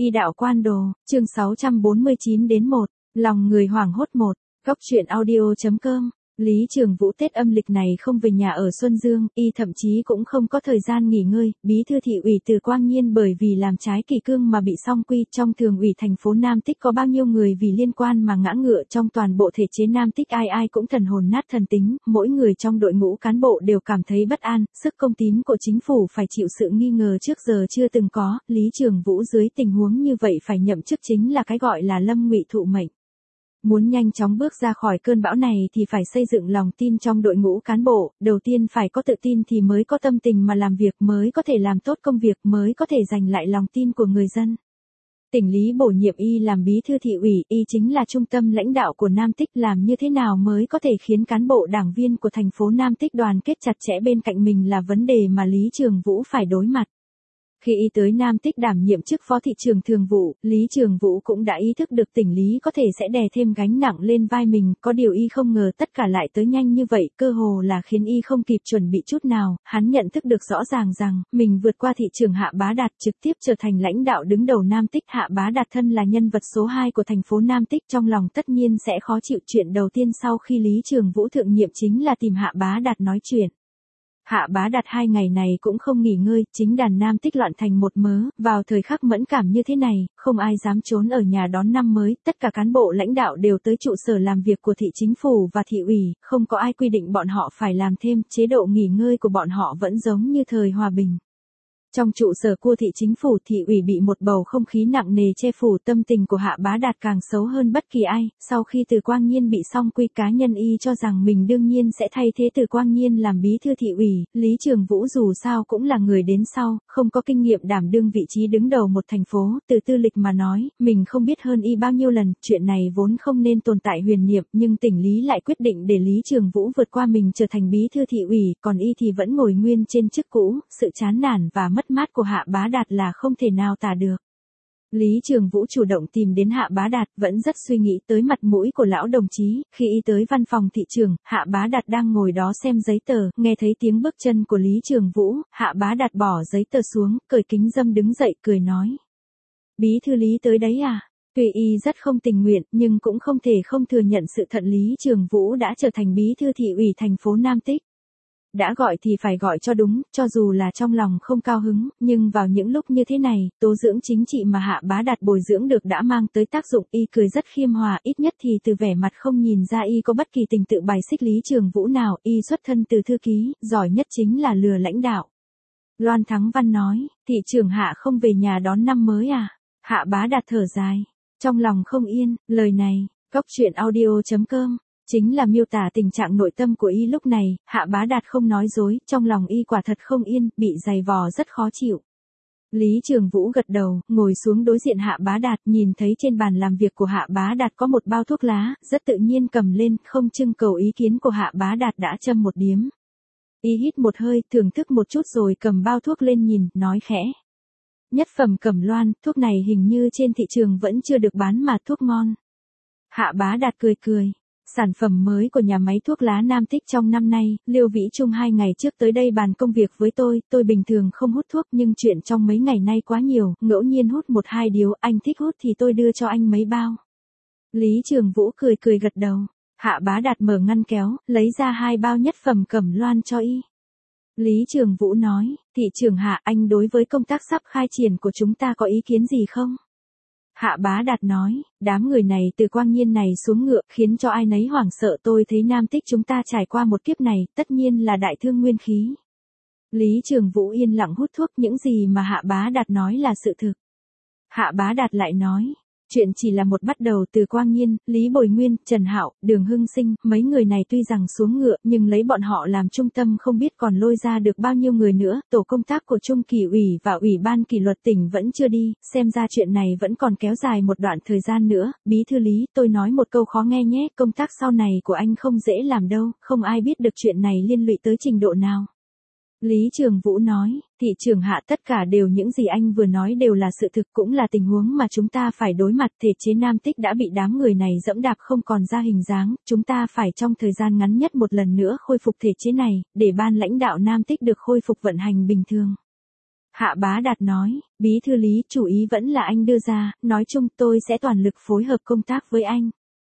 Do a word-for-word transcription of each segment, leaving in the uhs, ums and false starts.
Y đạo quan đồ, chương sáu trăm bốn mươi chín đến một, lòng người hoảng hốt một, góc truyện audio.com. Lý Trường Vũ Tết âm lịch này không về nhà ở Xuân Dương, y thậm chí cũng không có thời gian nghỉ ngơi, bí thư thị ủy Từ Quang Nhiên bởi vì làm trái kỷ cương mà bị song quy. Trong thường ủy thành phố Nam Tích có bao nhiêu người vì liên quan mà ngã ngựa, trong toàn bộ thể chế Nam Tích ai ai cũng thần hồn nát thần tính, mỗi người trong đội ngũ cán bộ đều cảm thấy bất an, sức công tín của chính phủ phải chịu sự nghi ngờ trước giờ chưa từng có. Lý Trường Vũ dưới tình huống như vậy phải nhậm chức chính là cái gọi là lâm ngụy thụ mệnh. Muốn nhanh chóng bước ra khỏi cơn bão này thì phải xây dựng lòng tin trong đội ngũ cán bộ, đầu tiên phải có tự tin thì mới có tâm tình mà làm việc, mới có thể làm tốt công việc, mới có thể giành lại lòng tin của người dân. Tỉnh Lý bổ nhiệm y làm bí thư thị ủy, y chính là trung tâm lãnh đạo của Nam Tích, làm như thế nào mới có thể khiến cán bộ đảng viên của thành phố Nam Tích đoàn kết chặt chẽ bên cạnh mình là vấn đề mà Lý Trường Vũ phải đối mặt. Khi y tới Nam Tích đảm nhiệm chức phó thị trưởng thường vụ, Lý Trường Vũ cũng đã ý thức được tỉnh Lý có thể sẽ đè thêm gánh nặng lên vai mình, có điều y không ngờ tất cả lại tới nhanh như vậy, cơ hồ là khiến y không kịp chuẩn bị chút nào. Hắn nhận thức được rõ ràng rằng, mình vượt qua thị trưởng Hạ Bá Đạt, trực tiếp trở thành lãnh đạo đứng đầu Nam Tích. Hạ Bá Đạt thân là nhân vật số hai của thành phố Nam Tích, trong lòng tất nhiên sẽ khó chịu. Chuyện đầu tiên sau khi Lý Trường Vũ thượng nhiệm chính là tìm Hạ Bá Đạt nói chuyện. Hạ Bá Đạt hai ngày này cũng không nghỉ ngơi, chính đàn Nam Tích loạn thành một mớ, vào thời khắc mẫn cảm như thế này, không ai dám trốn ở nhà đón năm mới, tất cả cán bộ lãnh đạo đều tới trụ sở làm việc của thị chính phủ và thị ủy, không có ai quy định bọn họ phải làm thêm, chế độ nghỉ ngơi của bọn họ vẫn giống như thời hòa bình. Trong trụ sở của thị chính phủ, thị ủy bị một bầu không khí nặng nề che phủ, tâm tình của Hạ Bá Đạt càng xấu hơn bất kỳ ai. Sau khi Từ Quang Nhiên bị song quy, cá nhân y cho rằng mình đương nhiên sẽ thay thế Từ Quang Nhiên làm bí thư thị ủy. Lý Trường Vũ dù sao cũng là người đến sau, không có kinh nghiệm đảm đương vị trí đứng đầu một thành phố. Từ tư lịch mà nói, mình không biết hơn y bao nhiêu lần, chuyện này vốn không nên tồn tại huyền niệm, nhưng tỉnh Lý lại quyết định để Lý Trường Vũ vượt qua mình trở thành bí thư thị ủy, còn y thì vẫn ngồi nguyên trên chức cũ. Sự chán nản và mất mất mát của Hạ Bá Đạt là không thể nào tả được. Lý Trường Vũ chủ động tìm đến Hạ Bá Đạt, vẫn rất suy nghĩ tới mặt mũi của lão đồng chí. Khi y tới văn phòng thị trưởng, Hạ Bá Đạt đang ngồi đó xem giấy tờ, nghe thấy tiếng bước chân của Lý Trường Vũ, Hạ Bá Đạt bỏ giấy tờ xuống, cởi kính râm đứng dậy cười nói: Bí thư Lý tới đấy à? Tuy y rất không tình nguyện, nhưng cũng không thể không thừa nhận sự thật, Lý Trường Vũ đã trở thành bí thư thị ủy thành phố Nam Tích. Đã gọi thì phải gọi cho đúng, cho dù là trong lòng không cao hứng, nhưng vào những lúc như thế này, tố dưỡng chính trị mà Hạ Bá Đạt bồi dưỡng được đã mang tới tác dụng. Y cười rất khiêm hòa, ít nhất thì từ vẻ mặt không nhìn ra y có bất kỳ tình tự bài xích Lý Trường Vũ nào. Y xuất thân từ thư ký, giỏi nhất chính là lừa lãnh đạo. Loan Thắng Văn nói: Thị trưởng Hạ không về nhà đón năm mới à? Hạ Bá Đạt thở dài, trong lòng không yên. Lời này, góc truyện audio.com chính là miêu tả tình trạng nội tâm của y lúc này. Hạ Bá Đạt không nói dối, trong lòng y quả thật không yên, bị giày vò rất khó chịu. Lý Trường Vũ gật đầu, ngồi xuống đối diện Hạ Bá Đạt, nhìn thấy trên bàn làm việc của Hạ Bá Đạt có một bao thuốc lá, rất tự nhiên cầm lên, không trưng cầu ý kiến của Hạ Bá Đạt đã châm một điếm. Y hít một hơi, thưởng thức một chút rồi cầm bao thuốc lên nhìn, nói khẽ: Nhất phẩm Cẩm Loan, thuốc này hình như trên thị trường vẫn chưa được bán mà thuốc ngon. Hạ Bá Đạt cười cười. Sản phẩm mới của nhà máy thuốc lá Nam Tích trong năm nay. Liêu Vĩ Trung hai ngày trước tới đây bàn công việc với tôi, tôi bình thường không hút thuốc nhưng chuyện trong mấy ngày nay quá nhiều, ngẫu nhiên hút một hai điếu, anh thích hút thì tôi đưa cho anh mấy bao. Lý Trường Vũ cười cười gật đầu. Hạ Bá Đạt mở ngăn kéo, lấy ra hai bao nhất phẩm Cẩm Loan cho y. Lý Trường Vũ nói: Thị trưởng Hạ, anh đối với công tác sắp khai triển của chúng ta có ý kiến gì không? Hạ Bá Đạt nói: Đám người này Từ Quang Nhiên này xuống ngựa, khiến cho ai nấy hoảng sợ. Tôi thấy Nam Tích chúng ta trải qua một kiếp này, tất nhiên là đại thương nguyên khí. Lý Trường Vũ yên lặng hút thuốc, những gì mà Hạ Bá Đạt nói là sự thực. Hạ Bá Đạt lại nói: Chuyện chỉ là một bắt đầu. Từ Quang Nhiên, Lý Bồi Nguyên, Trần Hạo, Đường Hưng Sinh, mấy người này tuy rằng xuống ngựa, nhưng lấy bọn họ làm trung tâm không biết còn lôi ra được bao nhiêu người nữa. Tổ công tác của Trung Kỷ ủy và Ủy ban Kỷ luật tỉnh vẫn chưa đi, xem ra chuyện này vẫn còn kéo dài một đoạn thời gian nữa. Bí thư Lý, tôi nói một câu khó nghe nhé, công tác sau này của anh không dễ làm đâu, không ai biết được chuyện này liên lụy tới trình độ nào. Lý Trường Vũ nói: Thị trưởng Hạ, tất cả đều những gì anh vừa nói đều là sự thực, cũng là tình huống mà chúng ta phải đối mặt. Thể chế Nam Tích đã bị đám người này dẫm đạp không còn ra hình dáng, chúng ta phải trong thời gian ngắn nhất một lần nữa khôi phục thể chế này, để ban lãnh đạo Nam Tích được khôi phục vận hành bình thường. Hạ Bá Đạt nói, bí thư Lý, chủ ý vẫn là anh đưa ra, nói chung tôi sẽ toàn lực phối hợp công tác với anh.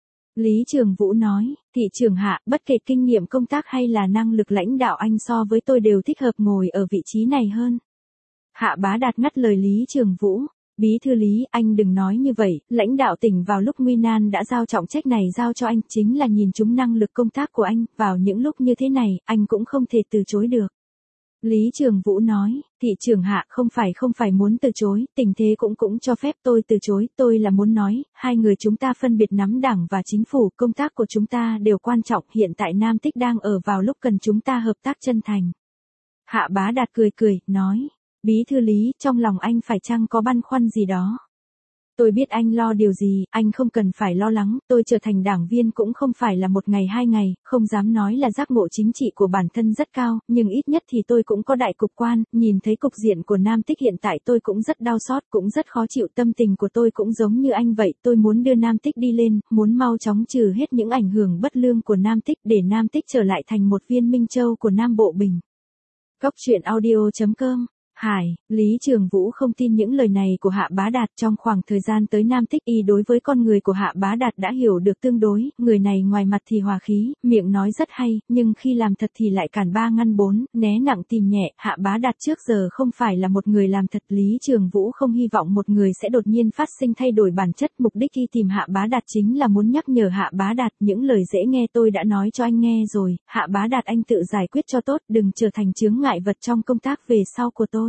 Lý Trường Vũ nói, thị trưởng Hạ, bất kể kinh nghiệm công tác hay là năng lực lãnh đạo anh so với tôi đều thích hợp ngồi ở vị trí này hơn. Hạ Bá Đạt ngắt lời Lý Trường Vũ, bí thư Lý, anh đừng nói như vậy, lãnh đạo tỉnh vào lúc nguy nan đã giao trọng trách này giao cho anh, chính là nhìn chúng năng lực công tác của anh, vào những lúc như thế này, anh cũng không thể từ chối được. Lý Trường Vũ nói, thị trưởng Hạ, không phải không phải muốn từ chối, tình thế cũng cũng cho phép tôi từ chối, tôi là muốn nói, hai người chúng ta phân biệt nắm đảng và chính phủ, công tác của chúng ta đều quan trọng, hiện tại Nam Tích đang ở vào lúc cần chúng ta hợp tác chân thành. Hạ Bá Đạt cười cười, nói, bí thư Lý, trong lòng anh phải chăng có băn khoăn gì đó? Tôi biết anh lo điều gì, anh không cần phải lo lắng, tôi trở thành đảng viên cũng không phải là một ngày hai ngày, không dám nói là giác ngộ chính trị của bản thân rất cao, nhưng ít nhất thì tôi cũng có đại cục quan, nhìn thấy cục diện của Nam Tích hiện tại tôi cũng rất đau xót, cũng rất khó chịu, tâm tình của tôi cũng giống như anh vậy, tôi muốn đưa Nam Tích đi lên, muốn mau chóng trừ hết những ảnh hưởng bất lương của Nam Tích để Nam Tích trở lại thành một viên Minh Châu của Nam Bộ Bình. Góc truyện audio chấm com Hải, Lý Trường Vũ không tin những lời này của Hạ Bá Đạt. Trong khoảng thời gian tới Nam Tích y đối với con người của Hạ Bá Đạt đã hiểu được tương đối, người này ngoài mặt thì hòa khí, miệng nói rất hay, nhưng khi làm thật thì lại cản ba ngăn bốn, né nặng tìm nhẹ. Hạ Bá Đạt trước giờ không phải là một người làm thật, Lý Trường Vũ không hy vọng một người sẽ đột nhiên phát sinh thay đổi bản chất. Mục đích khi tìm Hạ Bá Đạt chính là muốn nhắc nhở Hạ Bá Đạt, những lời dễ nghe tôi đã nói cho anh nghe rồi, Hạ Bá Đạt anh tự giải quyết cho tốt, đừng trở thành chướng ngại vật trong công tác về sau của tôi.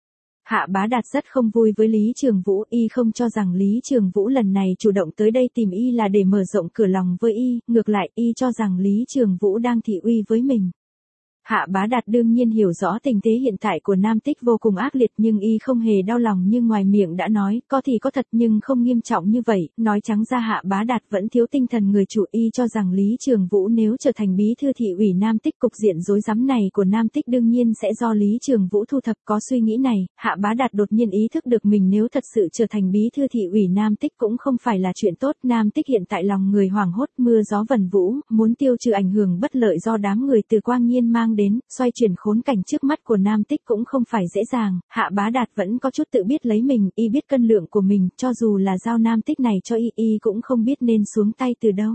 Hạ Bá Đạt rất không vui với Lý Trường Vũ, y không cho rằng Lý Trường Vũ lần này chủ động tới đây tìm y là để mở rộng cửa lòng với y, ngược lại y cho rằng Lý Trường Vũ đang thị uy với mình. Hạ Bá Đạt đương nhiên hiểu rõ tình thế hiện tại của Nam Tích vô cùng ác liệt, nhưng y không hề đau lòng như ngoài miệng đã nói, có thì có thật nhưng không nghiêm trọng như vậy, nói trắng ra Hạ Bá Đạt vẫn thiếu tinh thần người chủ. Y cho rằng Lý Trường Vũ nếu trở thành bí thư thị ủy Nam Tích, cục diện rối rắm này của Nam Tích đương nhiên sẽ do Lý Trường Vũ thu thập. Có suy nghĩ này, Hạ Bá Đạt đột nhiên ý thức được mình nếu thật sự trở thành bí thư thị ủy Nam Tích cũng không phải là chuyện tốt. Nam Tích hiện tại lòng người hoảng hốt, mưa gió vần vũ, muốn tiêu trừ ảnh hưởng bất lợi do đám người Từ Quang Nhiên mang đến, xoay chuyển khốn cảnh trước mắt của Nam Tích cũng không phải dễ dàng. Hạ Bá Đạt vẫn có chút tự biết lấy mình, y biết cân lượng của mình, cho dù là giao Nam Tích này cho y, y cũng không biết nên xuống tay từ đâu.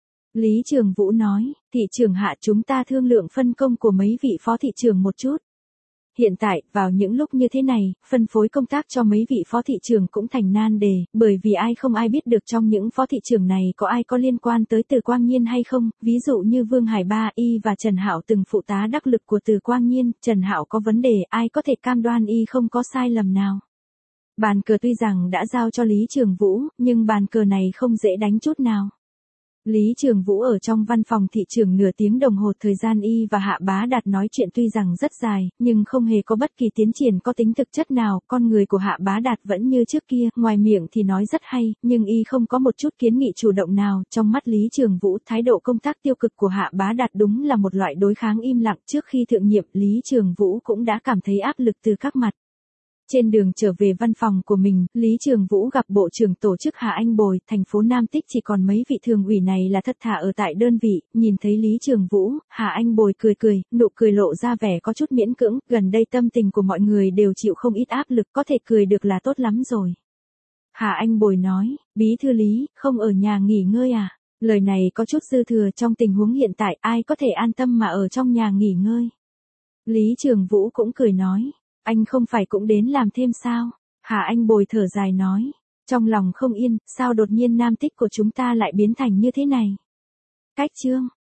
Lý Trường Vũ nói, thị trưởng Hạ, chúng ta thương lượng phân công của mấy vị phó thị trưởng một chút. Hiện tại, vào những lúc như thế này, phân phối công tác cho mấy vị phó thị trưởng cũng thành nan đề, bởi vì ai không ai biết được trong những phó thị trưởng này có ai có liên quan tới Từ Quang Nhiên hay không, ví dụ như Vương Hải Ba, y và Trần Hạo từng phụ tá đắc lực của Từ Quang Nhiên, Trần Hạo có vấn đề, ai có thể cam đoan y không có sai lầm nào. Bàn cờ tuy rằng đã giao cho Lý Trường Vũ, nhưng bàn cờ này không dễ đánh chút nào. Lý Trường Vũ ở trong văn phòng thị trưởng nửa tiếng đồng hồ, thời gian y và Hạ Bá Đạt nói chuyện tuy rằng rất dài, nhưng không hề có bất kỳ tiến triển có tính thực chất nào. Con người của Hạ Bá Đạt vẫn như trước kia, ngoài miệng thì nói rất hay, nhưng y không có một chút kiến nghị chủ động nào. Trong mắt Lý Trường Vũ, thái độ công tác tiêu cực của Hạ Bá Đạt đúng là một loại đối kháng im lặng. Trước khi thượng nhiệm, Lý Trường Vũ cũng đã cảm thấy áp lực từ các mặt. Trên đường trở về văn phòng của mình, Lý Trường Vũ gặp Bộ trưởng tổ chức Hà Anh Bồi. Thành phố Nam Tích chỉ còn mấy vị thường ủy này là thất thả ở tại đơn vị. Nhìn thấy Lý Trường Vũ, Hà Anh Bồi cười cười, nụ cười lộ ra vẻ có chút miễn cưỡng. Gần đây tâm tình của mọi người đều chịu không ít áp lực, có thể cười được là tốt lắm rồi. Hà Anh Bồi nói, bí thư Lý, không ở nhà nghỉ ngơi à? Lời này có chút dư thừa, trong tình huống hiện tại ai có thể an tâm mà ở trong nhà nghỉ ngơi. Lý Trường Vũ cũng cười nói, anh không phải cũng đến làm thêm sao? Hà Anh Bồi thở dài nói, trong lòng không yên, sao đột nhiên Nam Tích của chúng ta lại biến thành như thế này? Cách chương